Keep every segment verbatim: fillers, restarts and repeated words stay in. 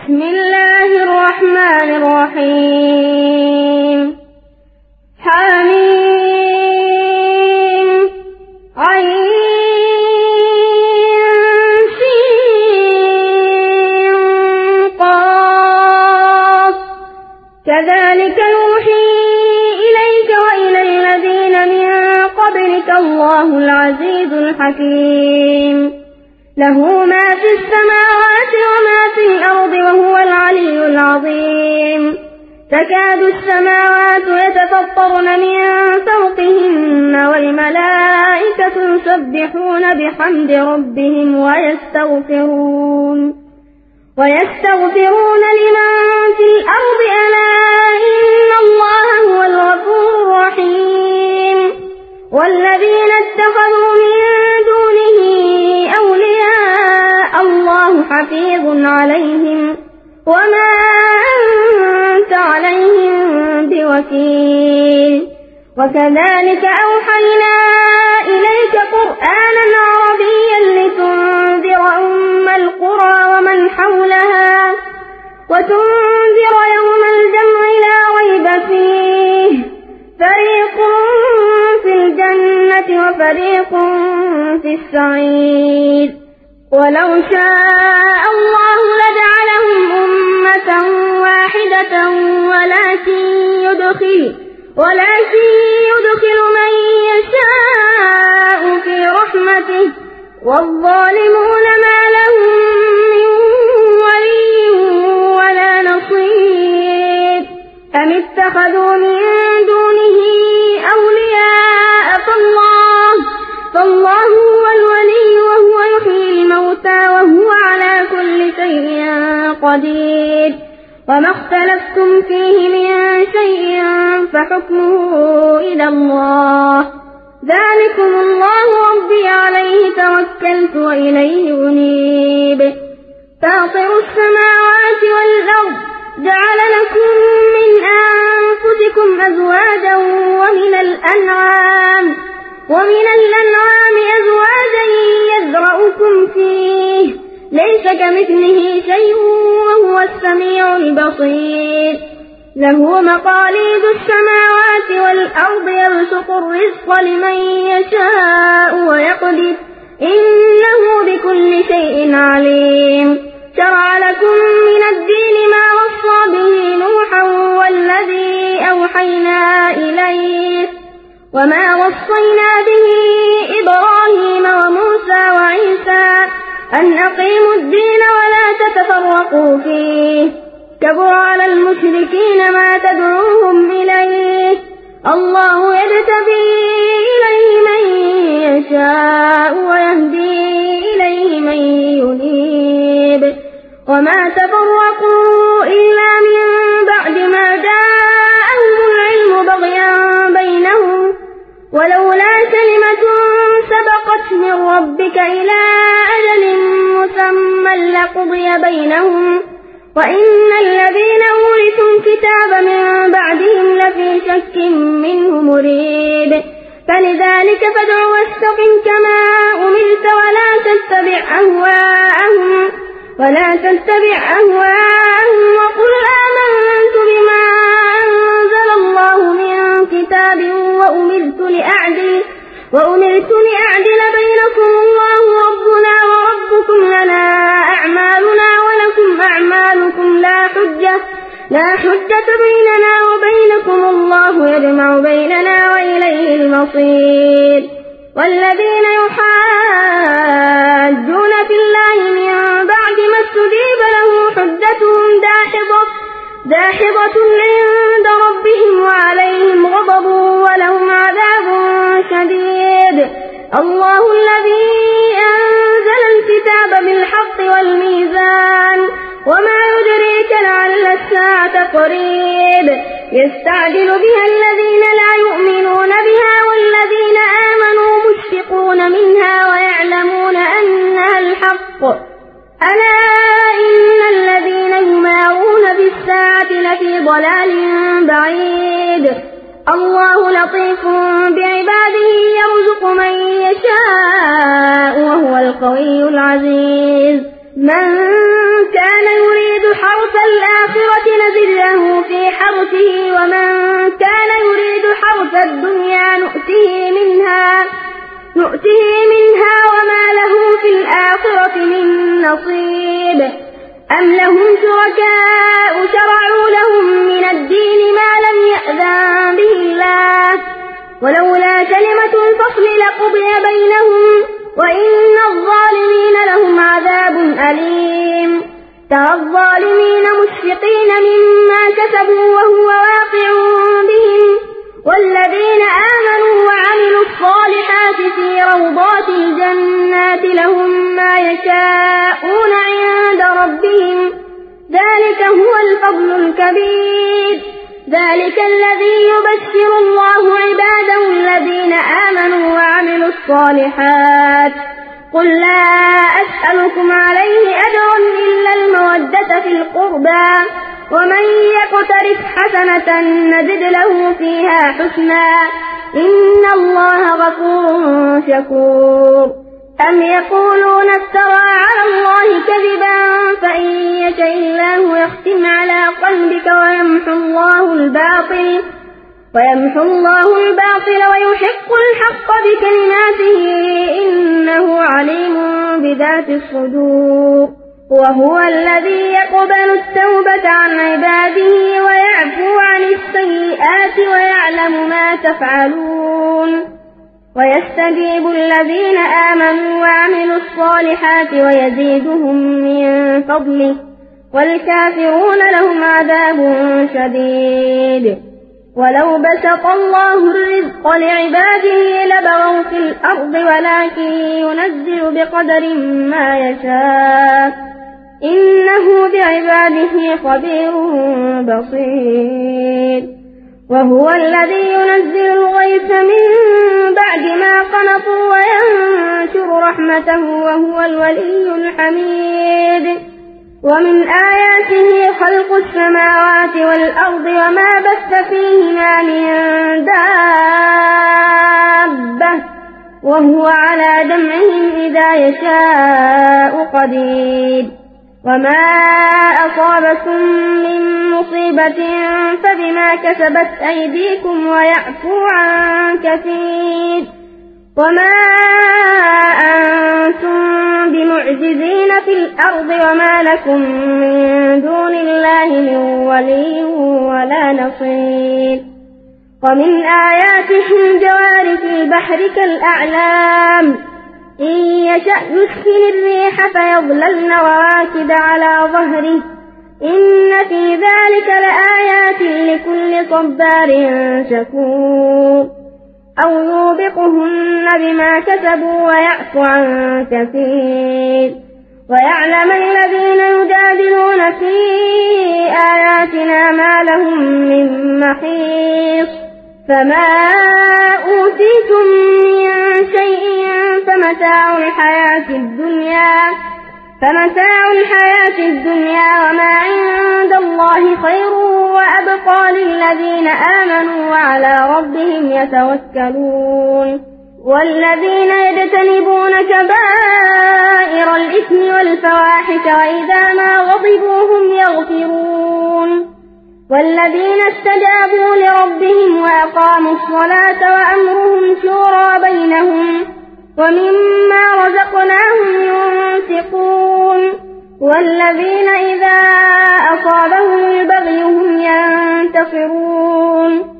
بسم الله الرحمن الرحيم حميم عين سين قاف كذلك يوحي إليك وإلى الذين من قبلك الله العزيز الحكيم له ما في السماوات وما في الأرض وهو العلي العظيم تكاد السماوات يتفطرن من فوقهن والملائكة يسبحون بحمد ربهم ويستغفرون ويستغفرون لمن في الأرض ألا إن الله هو الغفور الرحيم والذين اتخذوا من دونه أولياء الله حفيظ عليهم وما أنت عليهم بوكيل وكذلك أوحينا إليك قرآنا عربيا لتنذر أم القرى ومن حولها وتنذر يوم الجمع لا ريب فيه فريق في الجنة وفريق في السعير ولو شاء الله لجعلهم أمة واحدة ولكن يدخل ولكن يدخل من يشاء في رحمته والظالمون ما لهم من ولي ولا نصير أم اتخذوا من دونه أولياء فالله فالله هو الولي وهو يحيي الموتى وهو على كل شيء قدير وما اختلفتم فيه من شيء فحكمه إلى الله ذلكم الله ربي عليه توكلت وإليه أنيب فاطر السماوات والأرض جعل لكم من أنفسكم أزواجا ومن الأنعام ومن الأنعام أزواجا يذرأكم فيه ليس كمثله شيء وهو السميع البصير له مقاليد السماوات والأرض يبسط الرزق لمن يشاء ويقدر إنه بكل شيء عليم شرع لكم من الدين ما وصى به نوحا والذي أوحينا إليه وما وصينا به إبراهيم وموسى وعيسى أن أقيموا الدين ولا تتفرقوا فيه كبر على المشركين ما تدعوهم إليه الله يجتبي إليه من يشاء ويهدي إليه من ينيب وما تفرقوا إلا من بعد ما جاءهم العلم بغيا بينهم ولولا كلمة سبقت من ربك إلى أجل مسمى لقضي بينهم وإن الذين أورثوا الكتاب من بعدهم لفي شك منه مريب فلذلك فادع واستقم كما أمرت ولا تتبع أهواءهم ولا تتبع أهواءهم وقل آمنت بما أنزل الله من كتاب وأمرت لأعدل وأمرت لأعدل بينكم الله ربنا وربكم لنا أعمالنا ولكم أعمالكم لا حجة لا حجة بيننا وبينكم الله يجمع بيننا وإليه المصير والذين يحاجون في الله من بعد ما استجيب له حجتهم داحضة داحضة عند ربهم وعليهم غضب ولهم عذاب شديد الله الذي أنزل الكتاب بالحق والميزان وما يدريك لعل الساعة قريب يستعجل بها الذين لا يؤمنون بها والذين آمنوا مشفقون منها ويعلمون أنها الحق ألا إن الذين يمارون بالساعة لفي ضلال بعيد الله لطيف بعباده يرزق من يشاء وهو القوي العزيز من كان يريد حرث حرثه ومن كان يريد حرث الدنيا نؤته منها نؤته منها وما له في الآخرة من نصيب أم لهم شركاء شرعوا لهم من الدين ما لم يأذن به الله ولولا كلمة الفصل لقضي بينهم وإن الظالمين لهم عذاب أليم ترى الظالمين مشفقين مما كسبوا وهو واقع بهم والذين آمنوا وعملوا الصالحات في روضات الجنات لهم ما يشاءون عند ربهم ذلك هو الفضل الكبير ذلك الذي يبشر الله عباده الذين آمنوا وعملوا الصالحات قل لا أسألكم عليه أجرا إلا المودة في القربى ومن يقترف حسنة نزد له فيها حسنا إن الله غفور شكور أم يقولون افترى على الله كذبا فإن يشاء الله يختم على قلبك ويمحو الله الباطل ويمحو الله الباطل ويحق الحق بكلماته إنه عليم بذات الصدور وهو الذي يقبل التوبة عن عباده ويعفو عن السيئات ويعلم ما تفعلون ويستجيب الذين آمنوا وعملوا الصالحات ويزيدهم من فضله والكافرون لهم عذاب شديد ولو بسط الله الرزق لعباده لبغوا في الأرض ولكن ينزل بقدر ما يشاء إنه بعباده خبير بصير وهو الذي ينزل الغيث من بعد ما قنطوا وينشر رحمته وهو الولي الحميد ومن آياته خلق السماوات والأرض وما بث فيهما من دابة وهو على جمعهم إذا يشاء قدير وما أصابكم من مصيبة فبما كسبت أيديكم ويعفو عن كثير وما أنتم بمعجزين في الأرض وما لكم من دون الله من ولي ولا نصير ومن آياته الجوار في البحر كالأعلام إن يشأ يسكن الريح فيظللن رواكد على ظهره إن في ذلك لآيات لكل صبار شكور أو يوبقهن بما كسبوا ويعفو عن كثير ويعلم الذين يجادلون في آياتنا ما لهم من محيص فما أوتيتم من شيء فمتاع الحياة الدنيا فمتاع الحياة الدنيا وما عند الله خير وأبقى للذين آمنوا وعلى ربهم يتوكلون والذين يجتنبون كبائر الإثم والفواحش وإذا ما غضبوا هم يغفرون والذين استجابوا لربهم وأقاموا الصلاة وأمرهم شورى بينهم ومما رزقناهم ينفقون والذين إذا أصابهم البغي هم ينتصرون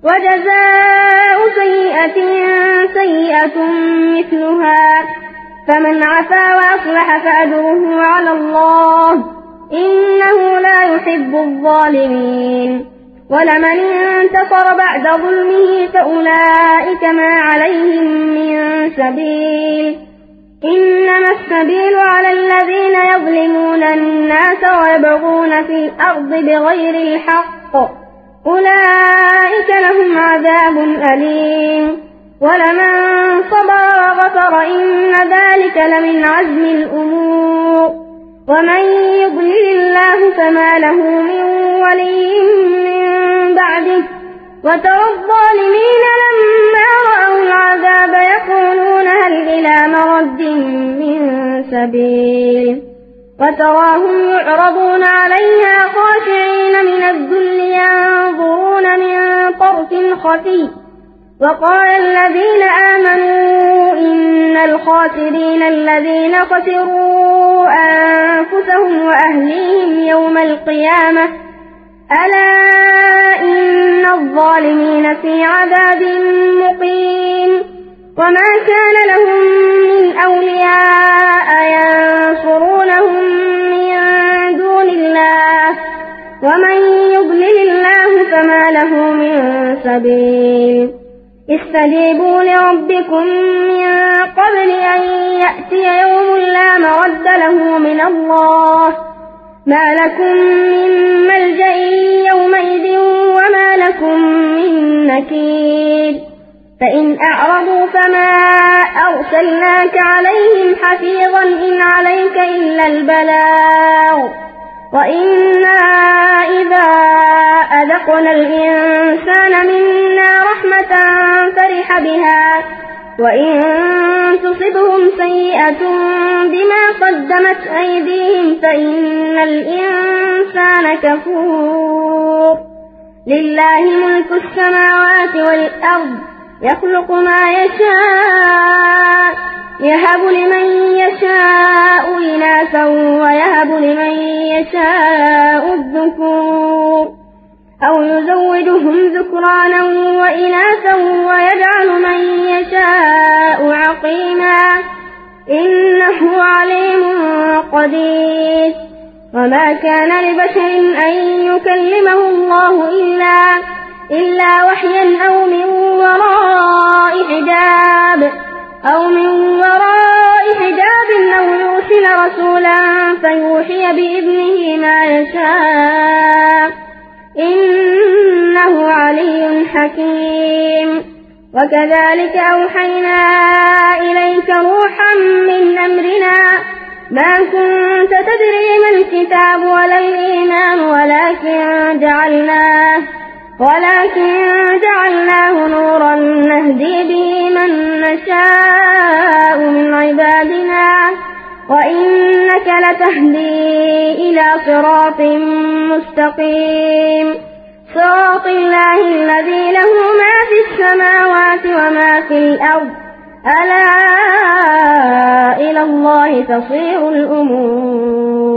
وجزاء سيئة سيئة مثلها فمن عفا وأصلح فأجره على الله إنه لا يحب الظالمين ولمن انتصر بعد ظلمه فأولئك ما عليهم من سبيل إنما السبيل على الذين يظلمون الناس ويبغون في الأرض بغير الحق أولئك لهم عذاب أليم ولمن صبر وغفر إن ذلك لمن عزم الأمور ومن يضلل الله فما له من ولي من بعده وترى الظالمين لما رأوا العذاب يقولون هل إلى مرد من سبيل وتراهم يعرضون عليها خاشعين من الذل ينظرون صوت خفي. وقال الذين آمنوا إن الخاسرين الذين خسروا أنفسهم وأهليهم يوم القيامة ألا إن الظالمين في عذاب مقيم. وما كان لهم من أولياء ينصرونهم من دون الله ومن يضلل الله فما له من سبيل. استجيبوا لربكم من قبل أن يأتي يوم لا مرد له من الله ما لكم من ملجأ يومئذ وما لكم من نكير. فإن أعرضوا فما أرسلناك عليهم حفيظا إن عليك إلا البلاغ وإنا إذا أذقنا الإنسان منا رحمة فرح بها وإن تصبهم سيئة بما قدمت أيديهم فإن الإنسان كفور. لله ملك السماوات والأرض يخلق ما يشاء يهب لمن يشاء إناثا ويهب لمن يشاء الذكور أو يزوجهم ذكرانا وإناثا ويجعل من يشاء عقيما إنه عليم قدير. وما كان لبشر أن يكلمه الله إلا إلا وحيا أو من وراء حجاب أو من وراء حجاب أو يرسل رسولا فيوحي بإذنه ما يشاء إنه علي حكيم. وكذلك أوحينا إليك روحا من أمرنا ما كنت تدري ما الكتاب ولا الإيمان ولكن جعلناه ولكن جعلناه نورا نهدي به من نشاء من عبادنا وإنك لتهدي إلى صراط مستقيم صراط الله الذي له ما في السماوات وما في الأرض ألا إلى الله تصير الأمور.